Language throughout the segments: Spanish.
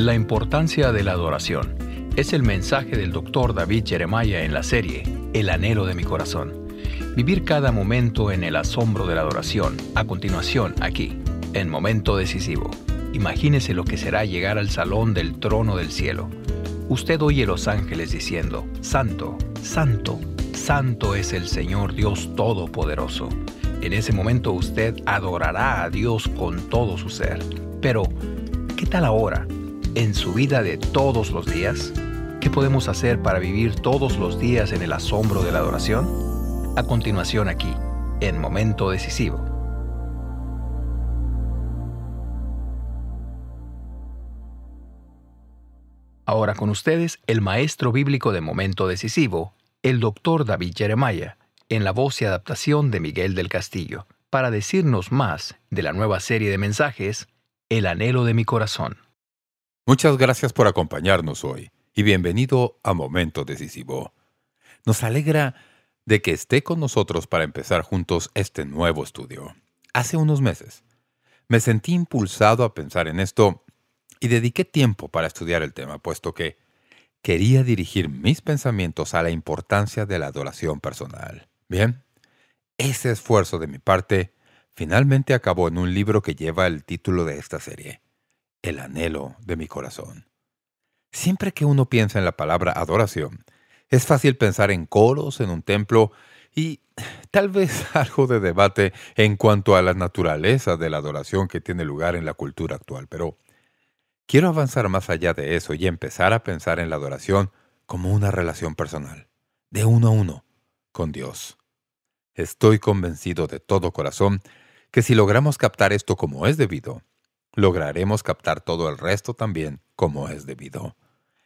La importancia de la adoración es el mensaje del Dr. David Jeremiah en la serie El anhelo de mi corazón. Vivir cada momento en el asombro de la adoración. A continuación, aquí, en Momento Decisivo. Imagínese lo que será llegar al salón del trono del cielo. Usted oye los ángeles diciendo: Santo, Santo, Santo es el Señor Dios Todopoderoso. En ese momento usted adorará a Dios con todo su ser. Pero, ¿qué tal ahora? ¿En su vida de todos los días? ¿Qué podemos hacer para vivir todos los días en el asombro de la adoración? A continuación aquí, en Momento Decisivo. Ahora con ustedes, el maestro bíblico de Momento Decisivo, el Dr. David Jeremiah, en la voz y adaptación de Miguel del Castillo, para decirnos más de la nueva serie de mensajes, El anhelo de mi corazón. Muchas gracias por acompañarnos hoy y bienvenido a Momento Decisivo. Nos alegra de que esté con nosotros para empezar juntos este nuevo estudio. Hace unos meses me sentí impulsado a pensar en esto y dediqué tiempo para estudiar el tema, puesto que quería dirigir mis pensamientos a la importancia de la adoración personal. Bien, ese esfuerzo de mi parte finalmente acabó en un libro que lleva el título de esta serie, El anhelo de mi corazón. Siempre que uno piensa en la palabra adoración, es fácil pensar en coros en un templo y tal vez algo de debate en cuanto a la naturaleza de la adoración que tiene lugar en la cultura actual. Pero quiero avanzar más allá de eso y empezar a pensar en la adoración como una relación personal, de uno a uno, con Dios. Estoy convencido de todo corazón que si logramos captar esto como es debido, lograremos captar todo el resto también como es debido.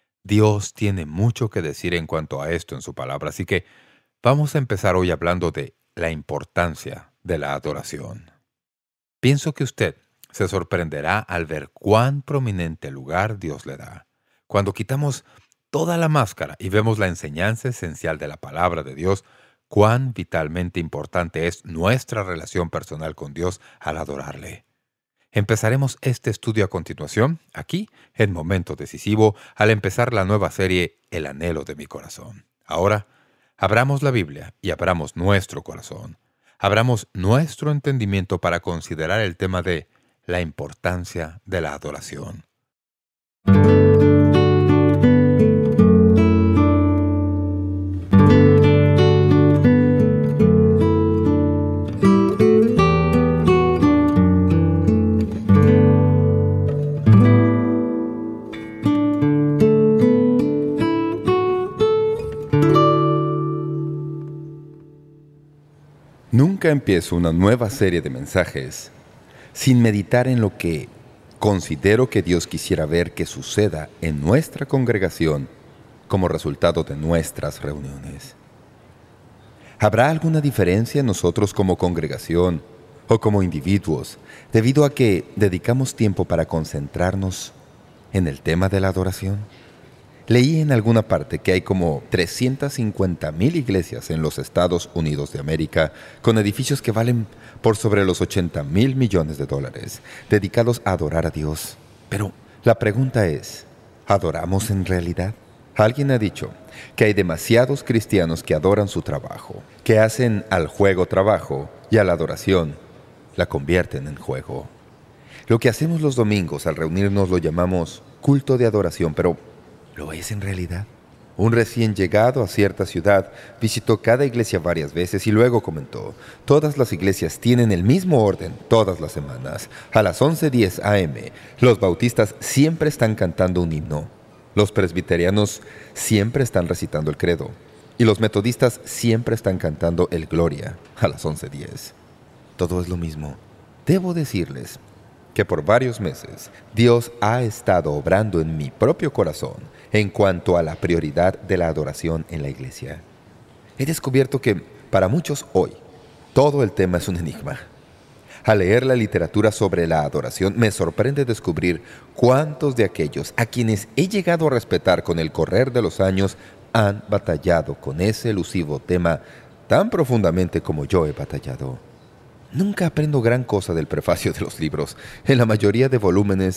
Dios tiene mucho que decir en cuanto a esto en su palabra, así que vamos a empezar hoy hablando de la importancia de la adoración. Pienso que usted se sorprenderá al ver cuán prominente lugar Dios le da. Cuando quitamos toda la máscara y vemos la enseñanza esencial de la palabra de Dios, cuán vitalmente importante es nuestra relación personal con Dios al adorarle. Empezaremos este estudio a continuación, aquí, en Momento Decisivo, al empezar la nueva serie El anhelo de mi corazón. Ahora, abramos la Biblia y abramos nuestro corazón. Abramos nuestro entendimiento para considerar el tema de la importancia de la adoración. Nunca empiezo una nueva serie de mensajes sin meditar en lo que considero que Dios quisiera ver que suceda en nuestra congregación como resultado de nuestras reuniones. ¿Habrá alguna diferencia en nosotros como congregación o como individuos debido a que dedicamos tiempo para concentrarnos en el tema de la adoración? Leí en alguna parte que hay como 350,000 iglesias en los Estados Unidos de América con edificios que valen por sobre los $80,000 millones dedicados a adorar a Dios. Pero la pregunta es, ¿adoramos en realidad? Alguien ha dicho que hay demasiados cristianos que adoran su trabajo, que hacen al juego trabajo y a la adoración la convierten en juego. Lo que hacemos los domingos al reunirnos lo llamamos culto de adoración, pero ¿lo es en realidad? Un recién llegado a cierta ciudad visitó cada iglesia varias veces y luego comentó: todas las iglesias tienen el mismo orden todas las semanas. A las 11:10 a.m., los bautistas siempre están cantando un himno. Los presbiterianos siempre están recitando el credo. Y los metodistas siempre están cantando el Gloria a las 11:10. Todo es lo mismo. Debo decirles que por varios meses Dios ha estado obrando en mi propio corazón en cuanto a la prioridad de la adoración en la iglesia. He descubierto que para muchos hoy todo el tema es un enigma. Al leer la literatura sobre la adoración me sorprende descubrir cuántos de aquellos a quienes he llegado a respetar con el correr de los años han batallado con ese elusivo tema tan profundamente como yo he batallado. Nunca aprendo gran cosa del prefacio de los libros. En la mayoría de volúmenes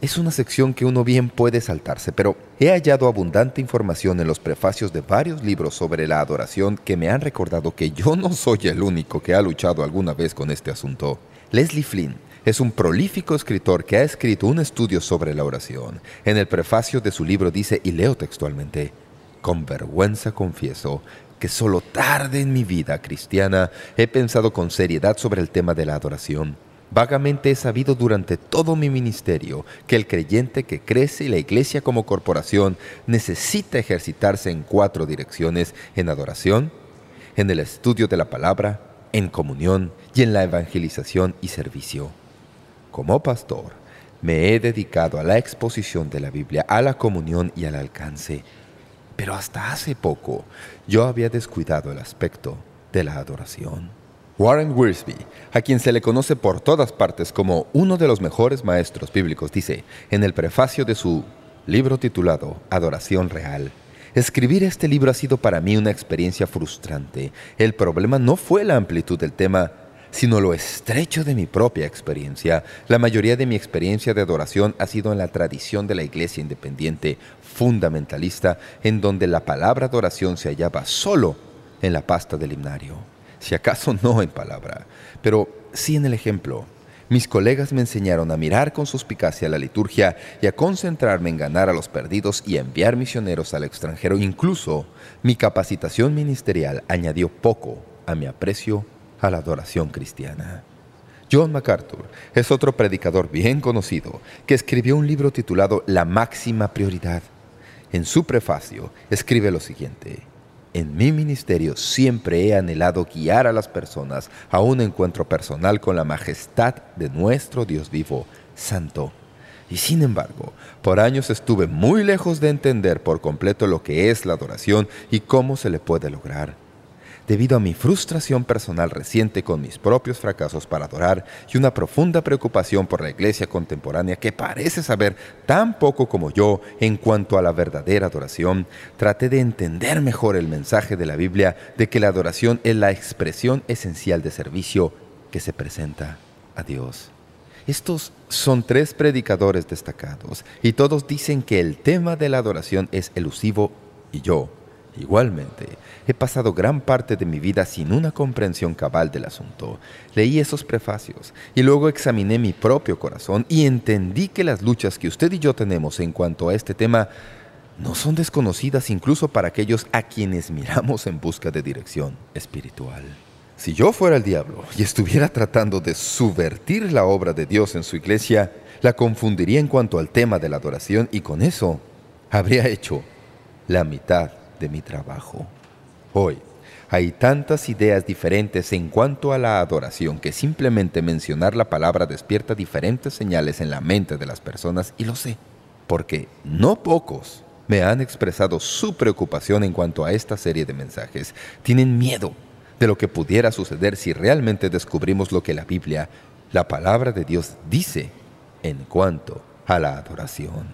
es una sección que uno bien puede saltarse, pero he hallado abundante información en los prefacios de varios libros sobre la adoración que me han recordado que yo no soy el único que ha luchado alguna vez con este asunto. Leslie Flynn es un prolífico escritor que ha escrito un estudio sobre la oración. En el prefacio de su libro dice, y leo textualmente, «Con vergüenza confieso que solo tarde en mi vida cristiana he pensado con seriedad sobre el tema de la adoración. Vagamente he sabido durante todo mi ministerio que el creyente que crece y la Iglesia como corporación necesita ejercitarse en 4 direcciones: en adoración, en el estudio de la palabra, en comunión y en la evangelización y servicio. Como pastor, me he dedicado a la exposición de la Biblia, a la comunión y al alcance. Pero hasta hace poco yo había descuidado el aspecto de la adoración». Warren Wiersbe, a quien se le conoce por todas partes como uno de los mejores maestros bíblicos, dice en el prefacio de su libro titulado Adoración Real: «Escribir este libro ha sido para mí una experiencia frustrante. El problema no fue la amplitud del tema, sino lo estrecho de mi propia experiencia. La mayoría de mi experiencia de adoración ha sido en la tradición de la Iglesia independiente, fundamentalista, en donde la palabra adoración se hallaba solo en la pasta del himnario. Si acaso no en palabra, pero sí en el ejemplo. Mis colegas me enseñaron a mirar con suspicacia la liturgia y a concentrarme en ganar a los perdidos y a enviar misioneros al extranjero. Incluso mi capacitación ministerial añadió poco a mi aprecio a la adoración cristiana». John MacArthur es otro predicador bien conocido que escribió un libro titulado La máxima prioridad. En su prefacio escribe lo siguiente: «En mi ministerio siempre he anhelado guiar a las personas a un encuentro personal con la majestad de nuestro Dios vivo, santo. Y sin embargo, por años estuve muy lejos de entender por completo lo que es la adoración y cómo se le puede lograr. Debido a mi frustración personal reciente con mis propios fracasos para adorar y una profunda preocupación por la Iglesia contemporánea que parece saber tan poco como yo en cuanto a la verdadera adoración, traté de entender mejor el mensaje de la Biblia de que la adoración es la expresión esencial de servicio que se presenta a Dios». Estos son 3 predicadores destacados y todos dicen que el tema de la adoración es elusivo, y yo, igualmente, he pasado gran parte de mi vida sin una comprensión cabal del asunto. Leí esos prefacios y luego examiné mi propio corazón y entendí que las luchas que usted y yo tenemos en cuanto a este tema no son desconocidas incluso para aquellos a quienes miramos en busca de dirección espiritual. Si yo fuera el diablo y estuviera tratando de subvertir la obra de Dios en su iglesia, la confundiría en cuanto al tema de la adoración y con eso habría hecho la mitad de mi trabajo. Hoy hay tantas ideas diferentes en cuanto a la adoración que simplemente mencionar la palabra despierta diferentes señales en la mente de las personas, y lo sé, porque no pocos me han expresado su preocupación en cuanto a esta serie de mensajes. Tienen miedo de lo que pudiera suceder si realmente descubrimos lo que la Biblia, la palabra de Dios, dice en cuanto a la adoración.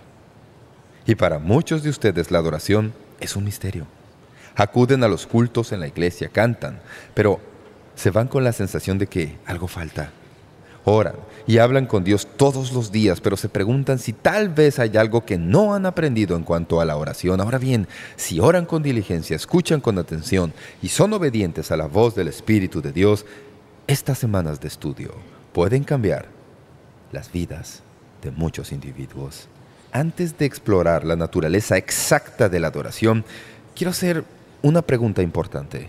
Y para muchos de ustedes la adoración es un misterio. Acuden a los cultos en la iglesia, cantan, pero se van con la sensación de que algo falta. Oran y hablan con Dios todos los días, pero se preguntan si tal vez hay algo que no han aprendido en cuanto a la oración. Ahora bien, si oran con diligencia, escuchan con atención y son obedientes a la voz del Espíritu de Dios, estas semanas de estudio pueden cambiar las vidas de muchos individuos. Antes de explorar la naturaleza exacta de la adoración, quiero hacer una pregunta importante.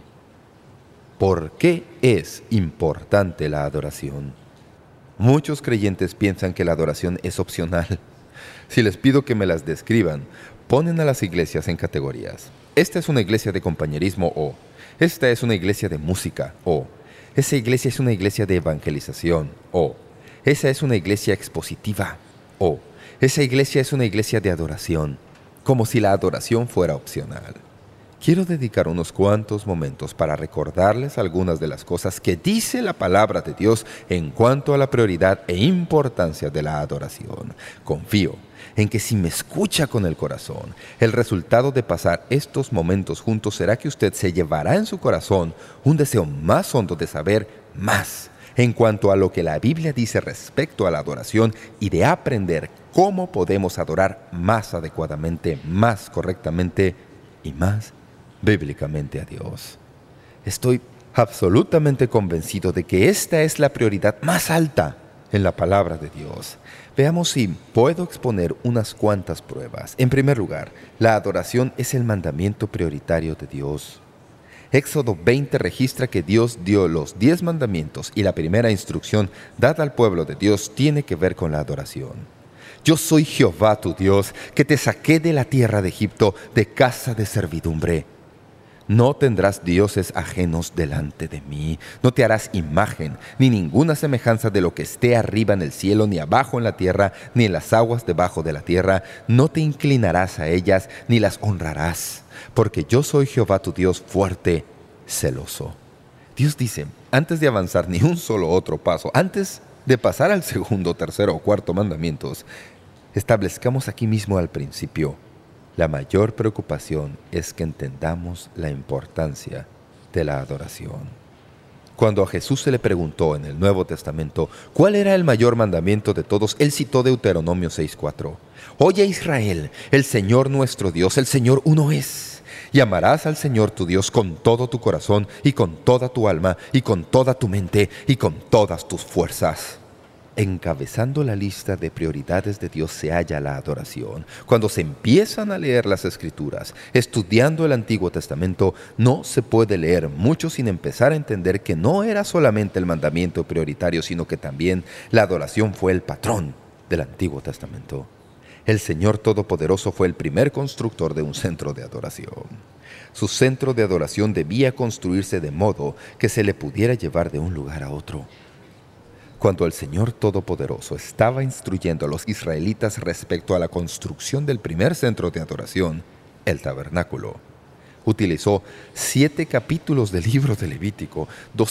¿Por qué es importante la adoración? Muchos creyentes piensan que la adoración es opcional. Si les pido que me las describan, ponen a las iglesias en categorías. Esta es una iglesia de compañerismo, o esta es una iglesia de música, o esa iglesia es una iglesia de evangelización, o esa es una iglesia expositiva, o esa iglesia es una iglesia de adoración, como si la adoración fuera opcional. Quiero dedicar unos cuantos momentos para recordarles algunas de las cosas que dice la palabra de Dios en cuanto a la prioridad e importancia de la adoración. Confío en que si me escucha con el corazón, el resultado de pasar estos momentos juntos será que usted se llevará en su corazón un deseo más hondo de saber más en cuanto a lo que la Biblia dice respecto a la adoración y de aprender cómo podemos adorar más adecuadamente, más correctamente y más bíblicamente a Dios. Estoy absolutamente convencido de que esta es la prioridad más alta en la palabra de Dios. Veamos si puedo exponer unas cuantas pruebas. En primer lugar, la adoración es el mandamiento prioritario de Dios. Éxodo 20 registra que Dios dio los 10 mandamientos y la primera instrucción dada al pueblo de Dios tiene que ver con la adoración. Yo soy Jehová tu Dios, que te saqué de la tierra de Egipto, de casa de servidumbre. No tendrás dioses ajenos delante de mí. No te harás imagen, ni ninguna semejanza de lo que esté arriba en el cielo, ni abajo en la tierra, ni en las aguas debajo de la tierra. No te inclinarás a ellas, ni las honrarás, porque yo soy Jehová tu Dios fuerte, celoso. Dios dice, antes de avanzar ni un solo otro paso, antes de pasar al segundo, tercero o cuarto mandamientos, establezcamos aquí mismo al principio: la mayor preocupación es que entendamos la importancia de la adoración. Cuando a Jesús se le preguntó en el Nuevo Testamento cuál era el mayor mandamiento de todos, Él citó Deuteronomio 6:4. Oye Israel, el Señor nuestro Dios, el Señor uno es. Y amarás al Señor tu Dios con todo tu corazón, y con toda tu alma, y con toda tu mente, y con todas tus fuerzas. Encabezando la lista de prioridades de Dios se halla la adoración. Cuando se empiezan a leer las Escrituras, estudiando el Antiguo Testamento, no se puede leer mucho sin empezar a entender que no era solamente el mandamiento prioritario, sino que también la adoración fue el patrón del Antiguo Testamento. El Señor Todopoderoso fue el primer constructor de un centro de adoración. Su centro de adoración debía construirse de modo que se le pudiera llevar de un lugar a otro. Cuando el Señor Todopoderoso estaba instruyendo a los israelitas respecto a la construcción del primer centro de adoración, el tabernáculo, utilizó 7 capítulos del libro de Levítico,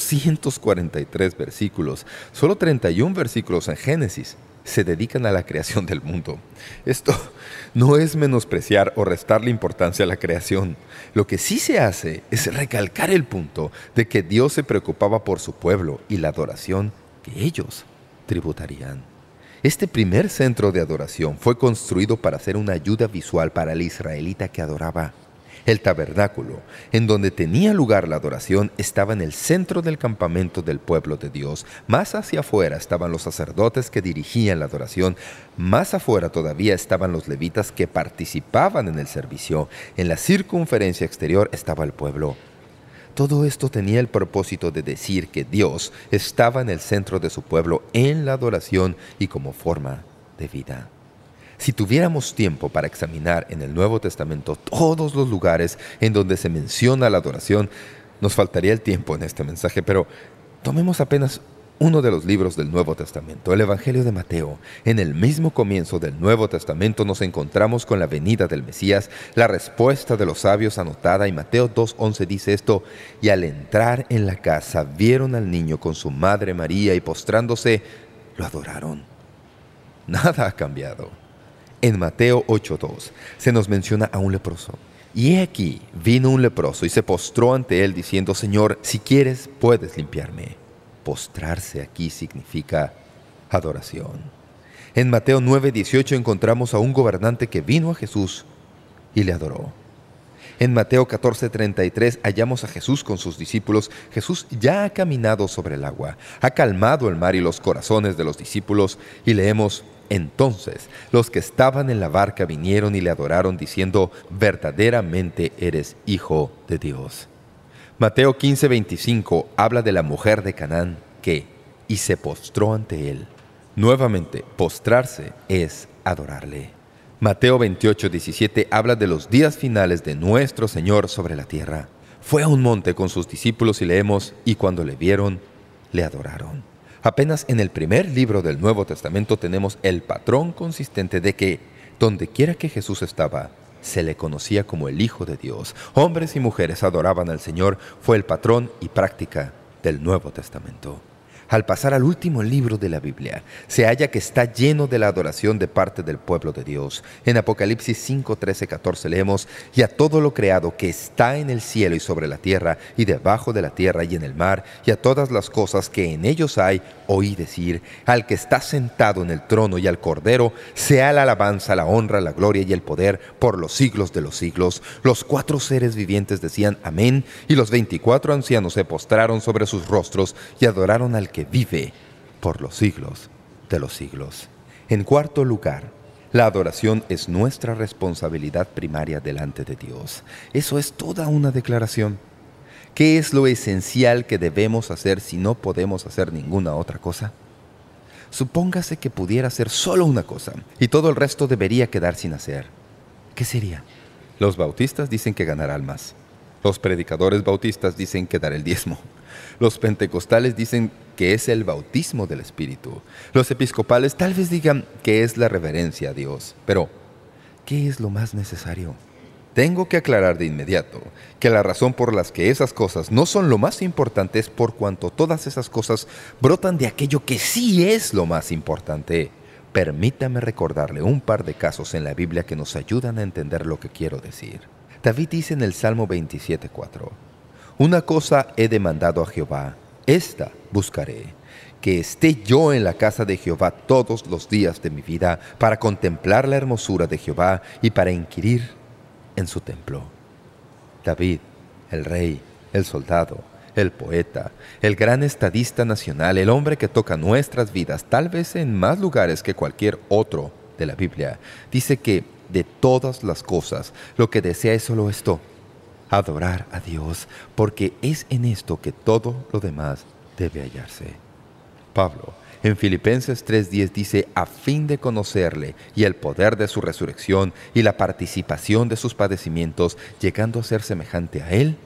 243 versículos, solo 31 versículos en Génesis se dedican a la creación del mundo. Esto no es menospreciar o restarle importancia a la creación. Lo que sí se hace es recalcar el punto de que Dios se preocupaba por su pueblo y la adoración que ellos tributarían. Este primer centro de adoración fue construido para ser una ayuda visual para el israelita que adoraba. El tabernáculo, en donde tenía lugar la adoración, estaba en el centro del campamento del pueblo de Dios. Más hacia afuera estaban los sacerdotes que dirigían la adoración. Más afuera todavía estaban los levitas que participaban en el servicio. En la circunferencia exterior estaba el pueblo. Todo esto tenía el propósito de decir que Dios estaba en el centro de su pueblo en la adoración y como forma de vida. Si tuviéramos tiempo para examinar en el Nuevo Testamento todos los lugares en donde se menciona la adoración, nos faltaría el tiempo en este mensaje, pero tomemos apenas uno de los libros del Nuevo Testamento, el Evangelio de Mateo. En el mismo comienzo del Nuevo Testamento nos encontramos con la venida del Mesías, la respuesta de los sabios anotada, y Mateo 2:11 dice esto: y al entrar en la casa vieron al niño con su madre María y postrándose lo adoraron. Nada ha cambiado. En Mateo 8:2 se nos menciona a un leproso. Y he aquí, vino un leproso y se postró ante él diciendo: Señor, si quieres, puedes limpiarme. Postrarse aquí significa adoración. En Mateo 9:18 encontramos a un gobernante que vino a Jesús y le adoró. En Mateo 14:33 hallamos a Jesús con sus discípulos. Jesús ya ha caminado sobre el agua, ha calmado el mar y los corazones de los discípulos, y leemos: entonces los que estaban en la barca vinieron y le adoraron diciendo: verdaderamente eres Hijo de Dios. Mateo 15:25 habla de la mujer de Canaán que y se postró ante él. Nuevamente, postrarse es adorarle. Mateo 28:17 habla de los días finales de nuestro Señor sobre la tierra. Fue a un monte con sus discípulos y leemos: y cuando le vieron, le adoraron. Apenas en el primer libro del Nuevo Testamento tenemos el patrón consistente de que, donde quiera que Jesús estaba, se le conocía como el Hijo de Dios. Hombres y mujeres adoraban al Señor. Fue el patrón y práctica del Nuevo Testamento. Al pasar al último libro de la Biblia, se halla que está lleno de la adoración de parte del pueblo de Dios. En Apocalipsis 5, 13, 14 leemos: «Y a todo lo creado que está en el cielo y sobre la tierra, y debajo de la tierra y en el mar, y a todas las cosas que en ellos hay, oí decir: al que está sentado en el trono y al Cordero, sea la alabanza, la honra, la gloria y el poder por los siglos de los siglos». Los 4 seres vivientes decían amén, y los 24 ancianos se postraron sobre sus rostros y adoraron al que vive por los siglos de los siglos. En cuarto lugar, la adoración es nuestra responsabilidad primaria delante de Dios. Eso es toda una declaración. ¿Qué es lo esencial que debemos hacer si no podemos hacer ninguna otra cosa? Supóngase que pudiera hacer solo una cosa y todo el resto debería quedar sin hacer. ¿Qué sería? Los bautistas dicen que ganar almas. Los predicadores bautistas dicen que dar el diezmo. Los pentecostales dicen que es el bautismo del Espíritu. Los episcopales tal vez digan que es la reverencia a Dios. Pero, ¿qué es lo más necesario? Tengo que aclarar de inmediato que la razón por las que esas cosas no son lo más importante es por cuanto todas esas cosas brotan de aquello que sí es lo más importante. Permítame recordarle un par de casos en la Biblia que nos ayudan a entender lo que quiero decir. David dice en el Salmo 27:4: «Una cosa he demandado a Jehová, esta buscaré, que esté yo en la casa de Jehová todos los días de mi vida, para contemplar la hermosura de Jehová y para inquirir en su templo». David, el rey, el soldado, el poeta, el gran estadista nacional, el hombre que toca nuestras vidas, tal vez en más lugares que cualquier otro de la Biblia, dice que de todas las cosas lo que desea es solo esto: adorar a Dios, porque es en esto que todo lo demás debe hallarse. Pablo, en Filipenses 3:10 dice: «a fin de conocerle y el poder de su resurrección y la participación de sus padecimientos, llegando a ser semejante a él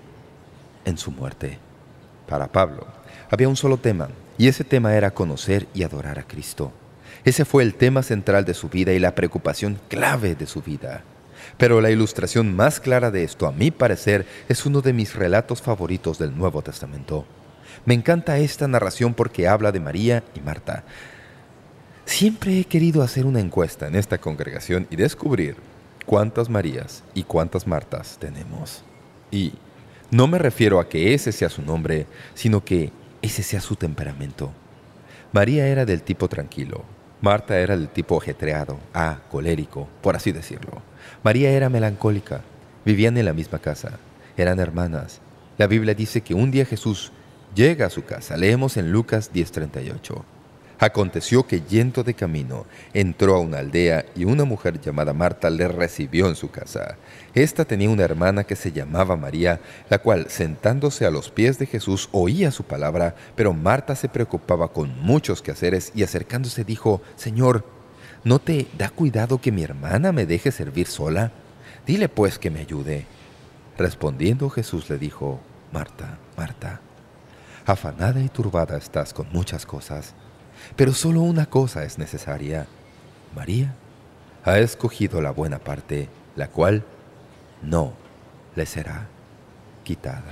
en su muerte». Para Pablo había un solo tema, y ese tema era conocer y adorar a Cristo. Ese fue el tema central de su vida y la preocupación clave de su vida. Pero la ilustración más clara de esto, a mi parecer, es uno de mis relatos favoritos del Nuevo Testamento. Me encanta esta narración porque habla de María y Marta. Siempre he querido hacer una encuesta en esta congregación y descubrir cuántas Marías y cuántas Martas tenemos. Y no me refiero a que ese sea su nombre, sino que ese sea su temperamento. María era del tipo tranquilo. Marta era del tipo ajetreado, colérico, por así decirlo. María era melancólica. Vivían en la misma casa. Eran hermanas. La Biblia dice que un día Jesús llega a su casa. Leemos en Lucas 10:38. «Aconteció que yendo de camino, entró a una aldea y una mujer llamada Marta le recibió en su casa. Esta tenía una hermana que se llamaba María, la cual, sentándose a los pies de Jesús, oía su palabra, pero Marta se preocupaba con muchos quehaceres y acercándose dijo: Señor, ¿no te da cuidado que mi hermana me deje servir sola? Dile pues que me ayude». Respondiendo Jesús le dijo: Marta, Marta, afanada y turbada estás con muchas cosas, pero solo una cosa es necesaria. María ha escogido la buena parte, la cual no le será quitada.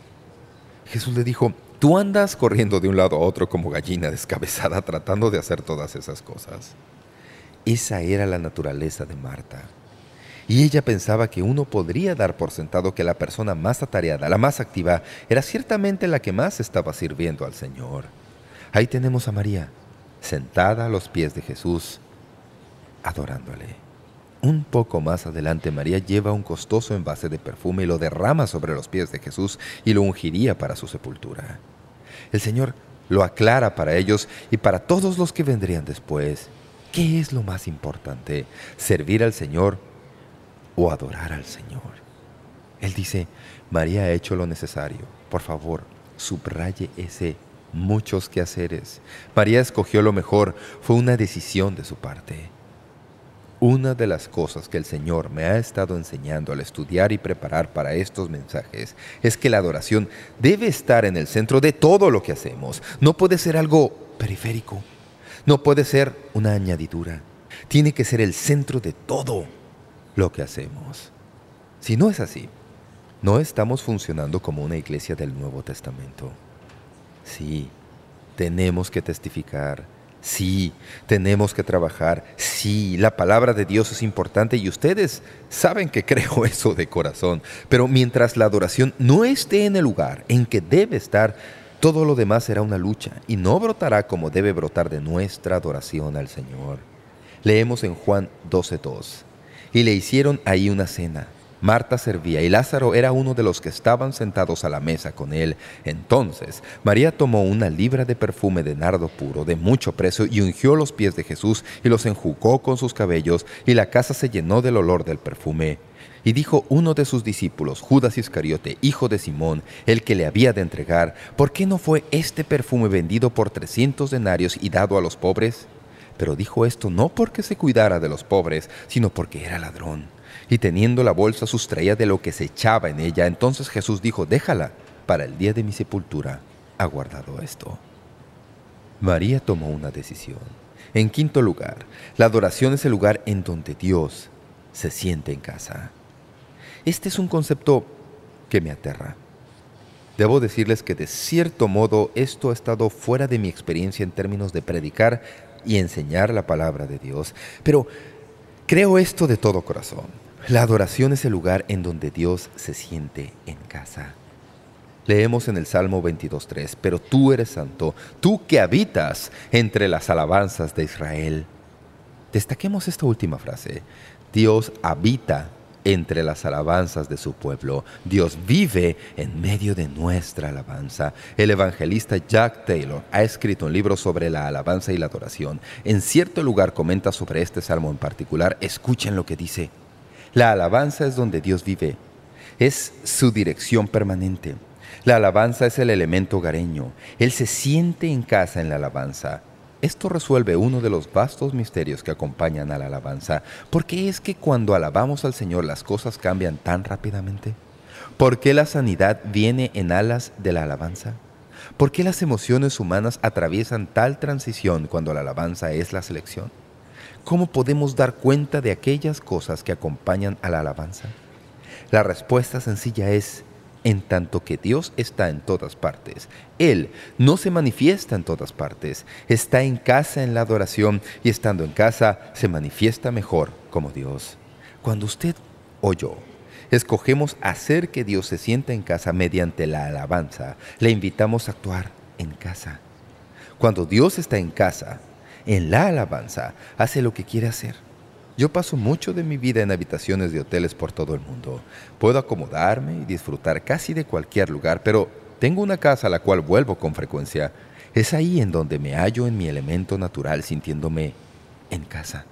Jesús le dijo: tú andas corriendo de un lado a otro como gallina descabezada tratando de hacer todas esas cosas. Esa era la naturaleza de Marta. Y ella pensaba que uno podría dar por sentado que la persona más atareada, la más activa, era ciertamente la que más estaba sirviendo al Señor. Ahí tenemos a María, sentada a los pies de Jesús, adorándole. Un poco más adelante, María lleva un costoso envase de perfume y lo derrama sobre los pies de Jesús y lo ungiría para su sepultura. El Señor lo aclara para ellos y para todos los que vendrían después. ¿Qué es lo más importante? ¿Servir al Señor o adorar al Señor? Él dice: María ha hecho lo necesario. Por favor, subraye ese muchos quehaceres. María escogió lo mejor. Fue una decisión de su parte. Una de las cosas que el Señor me ha estado enseñando al estudiar y preparar para estos mensajes es que la adoración debe estar en el centro de todo lo que hacemos. No puede ser algo periférico. No puede ser una añadidura. Tiene que ser el centro de todo lo que hacemos. Si no es así, no estamos funcionando como una iglesia del Nuevo Testamento. Sí, Tenemos que testificar. Sí, tenemos que trabajar. Sí, la palabra de Dios es importante y ustedes saben que creo eso de corazón. Pero mientras la adoración no esté en el lugar en que debe estar, todo lo demás será una lucha y no brotará como debe brotar de nuestra adoración al Señor. Leemos en Juan 12:2. Y le hicieron ahí una cena. Marta servía y Lázaro era uno de los que estaban sentados a la mesa con él. Entonces María tomó una libra de perfume de nardo puro, de mucho precio, y ungió los pies de Jesús y los enjugó con sus cabellos, y la casa se llenó del olor del perfume. Y dijo uno de sus discípulos, Judas Iscariote, hijo de Simón, el que le había de entregar, ¿por qué no fue este perfume vendido por 300 denarios y dado a los pobres? Pero dijo esto no porque se cuidara de los pobres, sino porque era ladrón. Y teniendo la bolsa sustraía de lo que se echaba en ella. Entonces Jesús dijo, déjala, para el día de mi sepultura ha guardado esto. María tomó una decisión. En quinto lugar, la adoración es el lugar en donde Dios se siente en casa. Este es un concepto que me aterra. Debo decirles que de cierto modo esto ha estado fuera de mi experiencia en términos de predicar y enseñar la palabra de Dios. Pero creo esto de todo corazón. La adoración es el lugar en donde Dios se siente en casa. Leemos en el Salmo 22:3, pero tú eres santo, tú que habitas entre las alabanzas de Israel. Destaquemos esta última frase. Dios habita entre las alabanzas de su pueblo. Dios vive en medio de nuestra alabanza. El evangelista Jack Taylor ha escrito un libro sobre la alabanza y la adoración. En cierto lugar comenta sobre este salmo en particular. Escuchen lo que dice. La alabanza es donde Dios vive. Es su dirección permanente. La alabanza es el elemento hogareño. Él se siente en casa en la alabanza. Esto resuelve uno de los vastos misterios que acompañan a la alabanza. ¿Por qué es que cuando alabamos al Señor las cosas cambian tan rápidamente? ¿Por qué la sanidad viene en alas de la alabanza? ¿Por qué las emociones humanas atraviesan tal transición cuando la alabanza es la selección? ¿Cómo podemos dar cuenta de aquellas cosas que acompañan a la alabanza? La respuesta sencilla es, en tanto que Dios está en todas partes, Él no se manifiesta en todas partes, está en casa en la adoración y estando en casa se manifiesta mejor como Dios. Cuando usted o yo escogemos hacer que Dios se sienta en casa mediante la alabanza, le invitamos a actuar en casa. Cuando Dios está en casa, en la alabanza, hace lo que quiere hacer. Yo paso mucho de mi vida en habitaciones de hoteles por todo el mundo. Puedo acomodarme y disfrutar casi de cualquier lugar, pero tengo una casa a la cual vuelvo con frecuencia. Es ahí en donde me hallo en mi elemento natural, sintiéndome en casa.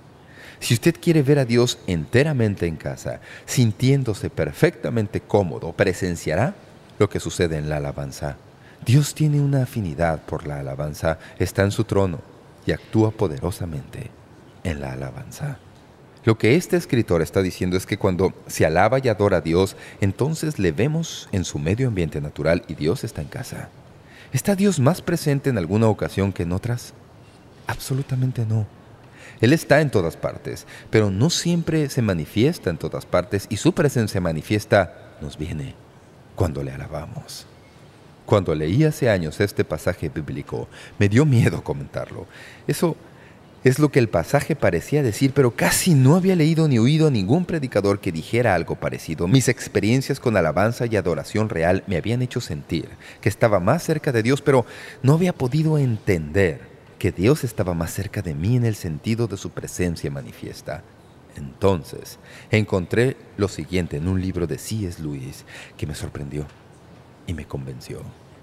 Si usted quiere ver a Dios enteramente en casa, sintiéndose perfectamente cómodo, presenciará lo que sucede en la alabanza. Dios tiene una afinidad por la alabanza, está en su trono y actúa poderosamente en la alabanza. Lo que este escritor está diciendo es que cuando se alaba y adora a Dios, entonces le vemos en su medio ambiente natural y Dios está en casa. ¿Está Dios más presente en alguna ocasión que en otras? Absolutamente no. Él está en todas partes, pero no siempre se manifiesta en todas partes y su presencia manifiesta nos viene cuando le alabamos. Cuando leí hace años este pasaje bíblico, me dio miedo comentarlo. Eso es lo que el pasaje parecía decir, pero casi no había leído ni oído a ningún predicador que dijera algo parecido. Mis experiencias con alabanza y adoración real me habían hecho sentir que estaba más cerca de Dios, pero no había podido entender que Dios estaba más cerca de mí en el sentido de su presencia manifiesta. Entonces, encontré lo siguiente en un libro de C.S. Lewis que me sorprendió y me convenció.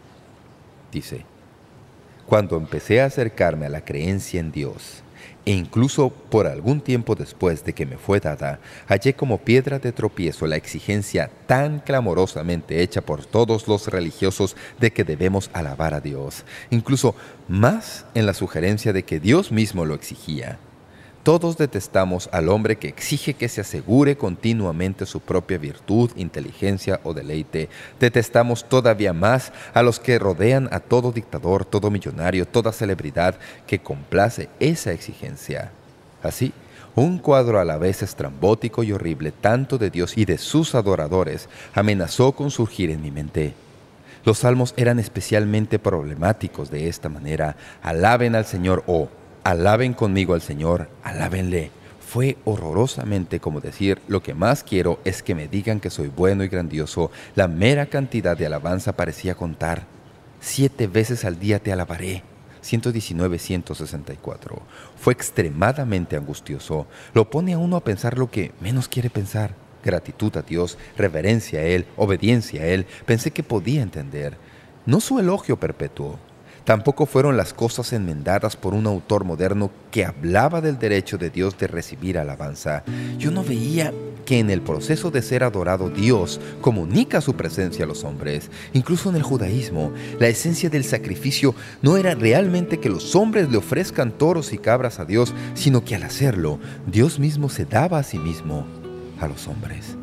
Dice, cuando empecé a acercarme a la creencia en Dios, e incluso por algún tiempo después de que me fue dada, hallé como piedra de tropiezo la exigencia tan clamorosamente hecha por todos los religiosos de que debemos alabar a Dios, incluso más en la sugerencia de que Dios mismo lo exigía. Todos detestamos al hombre que exige que se asegure continuamente su propia virtud, inteligencia o deleite. Detestamos todavía más a los que rodean a todo dictador, todo millonario, toda celebridad que complace esa exigencia. Así, un cuadro a la vez estrambótico y horrible tanto de Dios y de sus adoradores amenazó con surgir en mi mente. Los salmos eran especialmente problemáticos de esta manera. Alaben al Señor, alaben conmigo al Señor, alábenle. Fue horrorosamente como decir, lo que más quiero es que me digan que soy bueno y grandioso. La mera cantidad de alabanza parecía contar. 7 veces al día te alabaré. 119, 164. Fue extremadamente angustioso. Lo pone a uno a pensar lo que menos quiere pensar. Gratitud a Dios, reverencia a Él, obediencia a Él. Pensé que podía entender. No su elogio perpetuo. Tampoco fueron las cosas enmendadas por un autor moderno que hablaba del derecho de Dios de recibir alabanza. Yo no veía que en el proceso de ser adorado Dios comunica su presencia a los hombres. Incluso en el judaísmo, la esencia del sacrificio no era realmente que los hombres le ofrezcan toros y cabras a Dios, sino que al hacerlo, Dios mismo se daba a sí mismo a los hombres.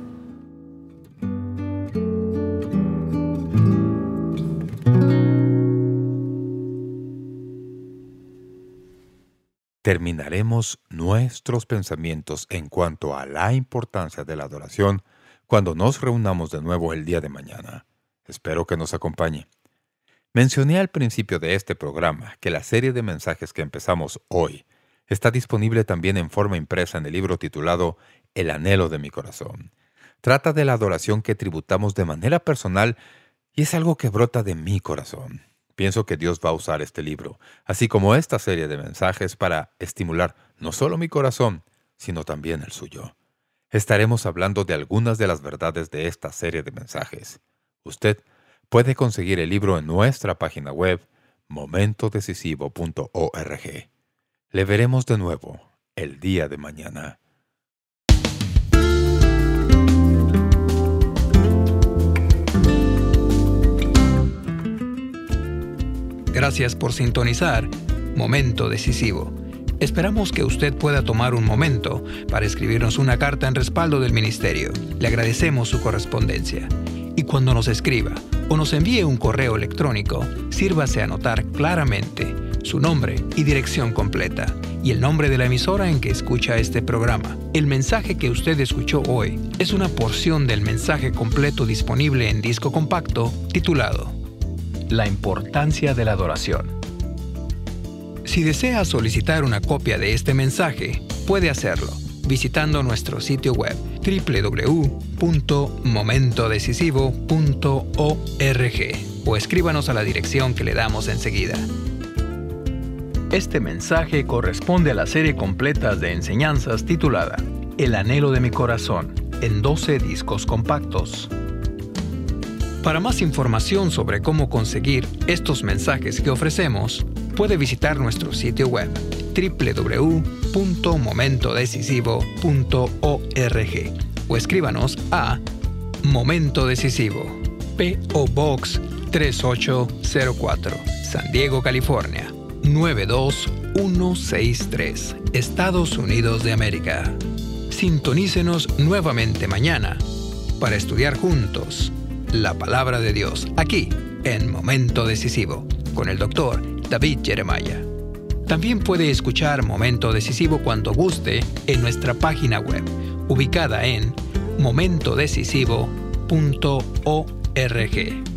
Terminaremos nuestros pensamientos en cuanto a la importancia de la adoración cuando nos reunamos de nuevo el día de mañana. Espero que nos acompañe. Mencioné al principio de este programa que la serie de mensajes que empezamos hoy está disponible también en forma impresa en el libro titulado El anhelo de mi corazón. Trata de la adoración que tributamos de manera personal y es algo que brota de mi corazón. Pienso que Dios va a usar este libro, así como esta serie de mensajes, para estimular no solo mi corazón, sino también el suyo. Estaremos hablando de algunas de las verdades de esta serie de mensajes. Usted puede conseguir el libro en nuestra página web, momentodecisivo.org. Le veremos de nuevo el día de mañana. Gracias por sintonizar Momento Decisivo. Esperamos que usted pueda tomar un momento para escribirnos una carta en respaldo del ministerio. Le agradecemos su correspondencia. Y cuando nos escriba o nos envíe un correo electrónico, sírvase a anotar claramente su nombre y dirección completa y el nombre de la emisora en que escucha este programa. El mensaje que usted escuchó hoy es una porción del mensaje completo disponible en disco compacto titulado La importancia de la adoración. Si desea solicitar una copia de este mensaje, puede hacerlo visitando nuestro sitio web www.momentodecisivo.org o escríbanos a la dirección que le damos enseguida. Este mensaje corresponde a la serie completa de enseñanzas titulada El anhelo de mi corazón, en 12 discos compactos. Para más información sobre cómo conseguir estos mensajes que ofrecemos, puede visitar nuestro sitio web www.momentodecisivo.org o escríbanos a Momento Decisivo, P.O. Box 3804, San Diego, California 92163, Estados Unidos de América. Sintonícenos nuevamente mañana para estudiar juntos la Palabra de Dios, aquí en Momento Decisivo, con el Dr. David Jeremiah. También puede escuchar Momento Decisivo cuando guste en nuestra página web, ubicada en momentodecisivo.org.